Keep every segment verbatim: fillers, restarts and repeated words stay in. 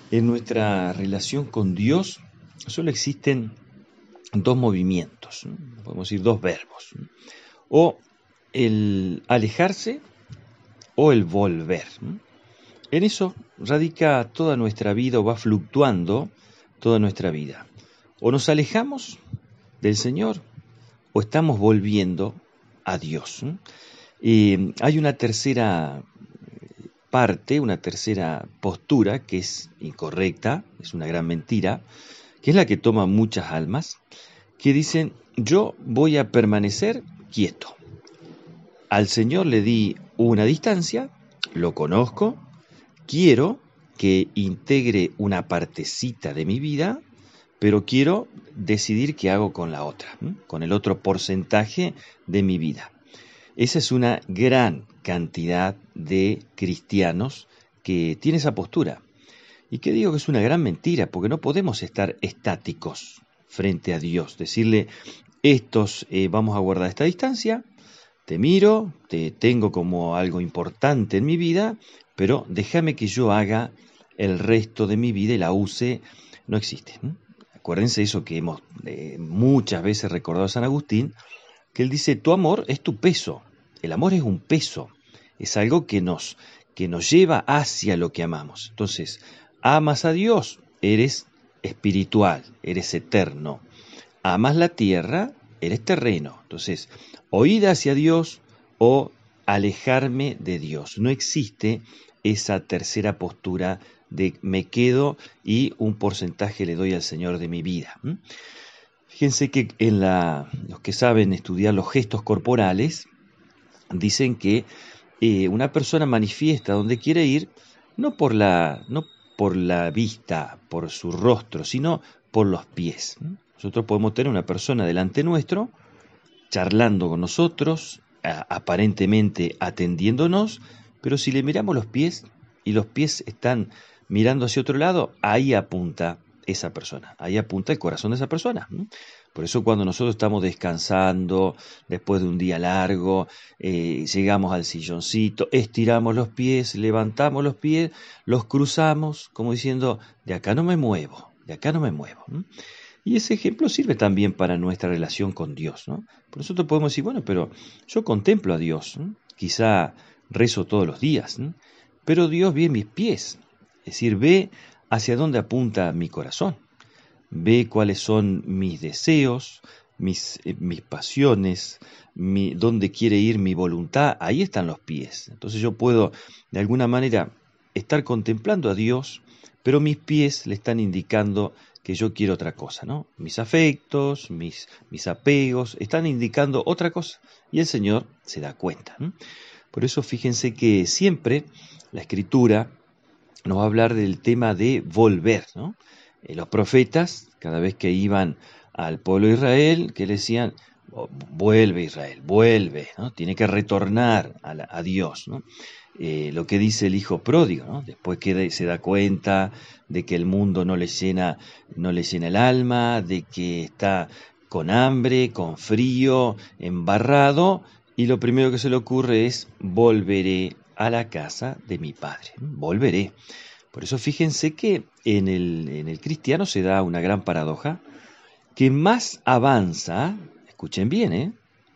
En nuestra relación con Dios solo existen dos movimientos, ¿no? Podemos decir dos verbos, ¿no? O el alejarse o el volver, ¿no? En eso radica toda nuestra vida o va fluctuando toda nuestra vida. O nos alejamos del Señor o estamos volviendo a Dios, ¿no? Eh, hay una tercera parte, una tercera postura que es incorrecta, es una gran mentira, que es la que toma muchas almas, que dicen, yo voy a permanecer quieto. Al Señor le di una distancia, lo conozco, quiero que integre una partecita de mi vida, pero quiero decidir qué hago con la otra, ¿m? Con el otro porcentaje de mi vida. Esa es una gran cantidad de cristianos que tiene esa postura. Y que digo que es una gran mentira, porque no podemos estar estáticos frente a Dios. Decirle, estos eh, vamos a guardar esta distancia, te miro, te tengo como algo importante en mi vida, pero déjame que yo haga el resto de mi vida y la use. No existe, ¿no? Acuérdense eso que hemos eh, muchas veces recordado a San Agustín, que él dice, tu amor es tu peso. El amor es un peso, es algo que nos, que nos lleva hacia lo que amamos. Entonces, amas a Dios, eres espiritual, eres eterno. Amas la tierra, eres terreno. Entonces, o ir hacia Dios o alejarme de Dios. No existe esa tercera postura de me quedo y un porcentaje le doy al Señor de mi vida. ¿Mm? Fíjense que en la, los que saben estudiar los gestos corporales dicen que eh, una persona manifiesta donde quiere ir no por la, no por la vista, por su rostro, sino por los pies. Nosotros podemos tener una persona delante nuestro, charlando con nosotros, a, aparentemente atendiéndonos, pero si le miramos los pies y los pies están mirando hacia otro lado, ahí apunta esa persona, ahí apunta el corazón de esa persona. Por eso cuando nosotros estamos descansando, después de un día largo, eh, llegamos al silloncito, estiramos los pies, levantamos los pies, los cruzamos, como diciendo, de acá no me muevo, de acá no me muevo. Y ese ejemplo sirve también para nuestra relación con Dios, ¿no? Por nosotros podemos decir, bueno, pero yo contemplo a Dios, ¿no? Quizá rezo todos los días, ¿no? Pero Dios ve mis pies, es decir, ve hacia dónde apunta mi corazón, ve cuáles son mis deseos, mis, eh, mis pasiones, mi, dónde quiere ir mi voluntad, ahí están los pies. Entonces yo puedo, de alguna manera, estar contemplando a Dios, pero mis pies le están indicando que yo quiero otra cosa, ¿no? Mis afectos, mis, mis apegos, están indicando otra cosa, y el Señor se da cuenta, ¿no? Por eso fíjense que siempre la Escritura nos va a hablar del tema de volver, ¿no? Eh, los profetas, cada vez que iban al pueblo de Israel, que le decían, oh, vuelve Israel, vuelve, ¿no? Tiene que retornar a, la, a Dios, ¿no? Eh, lo que dice el hijo pródigo, ¿no? Después que de, se da cuenta de que el mundo no le llena, no le llena el alma, de que está con hambre, con frío, embarrado, y lo primero que se le ocurre es volveré a la casa de mi padre, volveré. Por eso fíjense que en el, en el cristiano se da una gran paradoja, que más avanza, escuchen bien, ¿eh?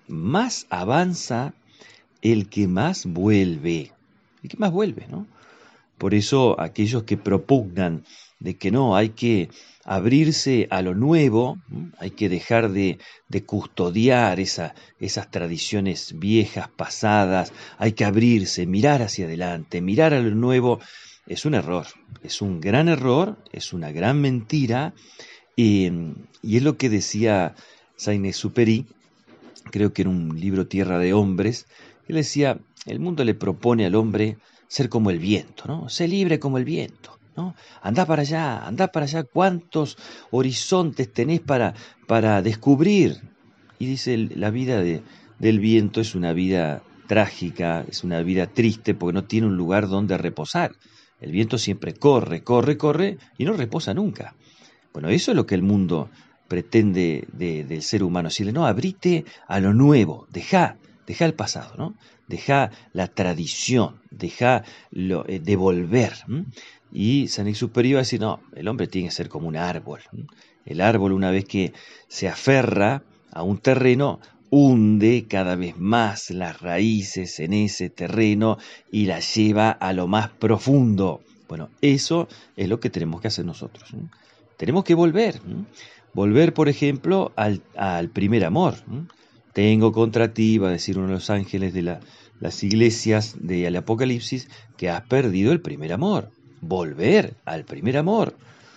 Más avanza el que más vuelve, el que más vuelve, ¿no? Por eso aquellos que propugnan de que no, hay que abrirse a lo nuevo, hay que dejar de, de custodiar esa, esas tradiciones viejas, pasadas, hay que abrirse, mirar hacia adelante, mirar a lo nuevo, es un error, es un gran error, es una gran mentira, y, y es lo que decía Saint-Exupéry, creo que en un libro Tierra de Hombres, él decía, el mundo le propone al hombre ser como el viento, ¿no? Sé libre como el viento, ¿no? Andá para allá, andá para allá, cuántos horizontes tenés para, para descubrir. Y dice, la vida de, del viento es una vida trágica, es una vida triste porque no tiene un lugar donde reposar. El viento siempre corre, corre, corre y no reposa nunca. Bueno, eso es lo que el mundo pretende de, del ser humano. Decirle, no, abrite a lo nuevo, dejá, dejá el pasado, ¿no? Dejá la tradición, dejá lo, eh, devolver. ¿m? Y Saint-Exupéry va a decir, no, el hombre tiene que ser como un árbol. El árbol, una vez que se aferra a un terreno, hunde cada vez más las raíces en ese terreno y las lleva a lo más profundo. Bueno, eso es lo que tenemos que hacer nosotros. Tenemos que volver. Volver, por ejemplo, al, al primer amor. Tengo contra ti, va a decir uno de los ángeles de la, las iglesias del Apocalipsis, que has perdido el primer amor. Volver al primer amor.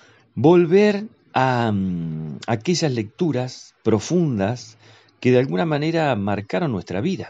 Volver a um, aquellas lecturas profundas que de alguna manera marcaron nuestra vida.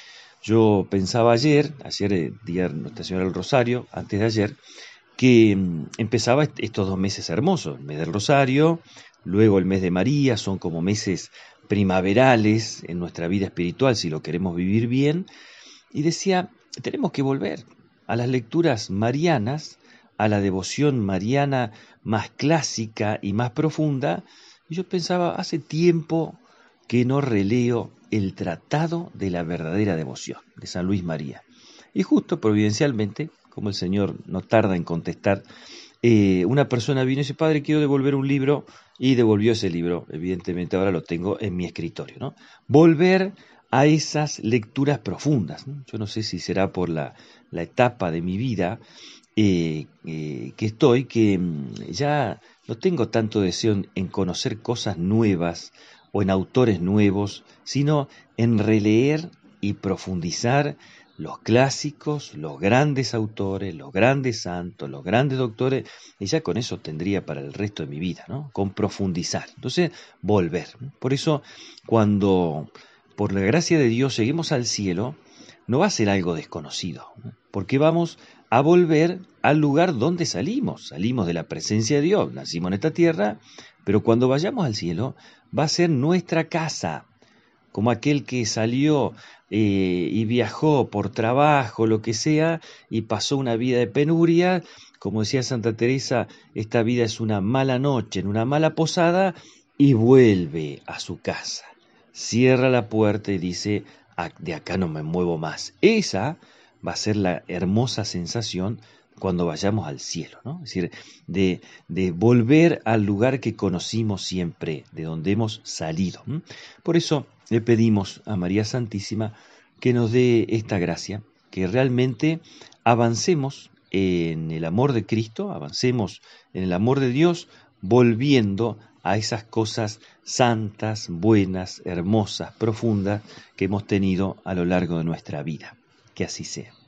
Yo pensaba ayer, ayer día de Nuestra Señora del Rosario, antes de ayer, que um, empezaba estos dos meses hermosos, el mes del Rosario, luego el mes de María, son como meses primaverales en nuestra vida espiritual si lo queremos vivir bien, y decía, tenemos que volver a las lecturas marianas, a la devoción mariana más clásica y más profunda. Y yo pensaba, hace tiempo que no releo el Tratado de la Verdadera Devoción de San Luis María. Y justo providencialmente, como el Señor no tarda en contestar, eh, una persona vino y dice, padre, quiero devolver un libro, y devolvió ese libro. Evidentemente ahora lo tengo en mi escritorio, ¿no? Volver a esas lecturas profundas, ¿no? Yo no sé si será por la, la etapa de mi vida eh, eh, que estoy, que mm, ya no tengo tanto deseo en, en conocer cosas nuevas o en autores nuevos, sino en releer y profundizar los clásicos, los grandes autores, los grandes santos, los grandes doctores, y ya con eso tendría para el resto de mi vida, ¿no? Con profundizar. Entonces, volver. Por eso, cuando por la gracia de Dios lleguemos al cielo, no va a ser algo desconocido, ¿no? Porque vamos a volver al lugar donde salimos. Salimos de la presencia de Dios, nacimos en esta tierra, pero cuando vayamos al cielo, va a ser nuestra casa, como aquel que salió eh, y viajó por trabajo, lo que sea, y pasó una vida de penuria. Como decía Santa Teresa, esta vida es una mala noche en una mala posada, y vuelve a su casa. Cierra la puerta y dice, de acá no me muevo más. Esa va a ser la hermosa sensación cuando vayamos al cielo, ¿no? Es decir, de, de volver al lugar que conocimos siempre, de donde hemos salido. ¿m? Por eso le pedimos a María Santísima que nos dé esta gracia, que realmente avancemos en el amor de Cristo, avancemos en el amor de Dios, volviendo a esas cosas santas, buenas, hermosas, profundas que hemos tenido a lo largo de nuestra vida. Que así sea.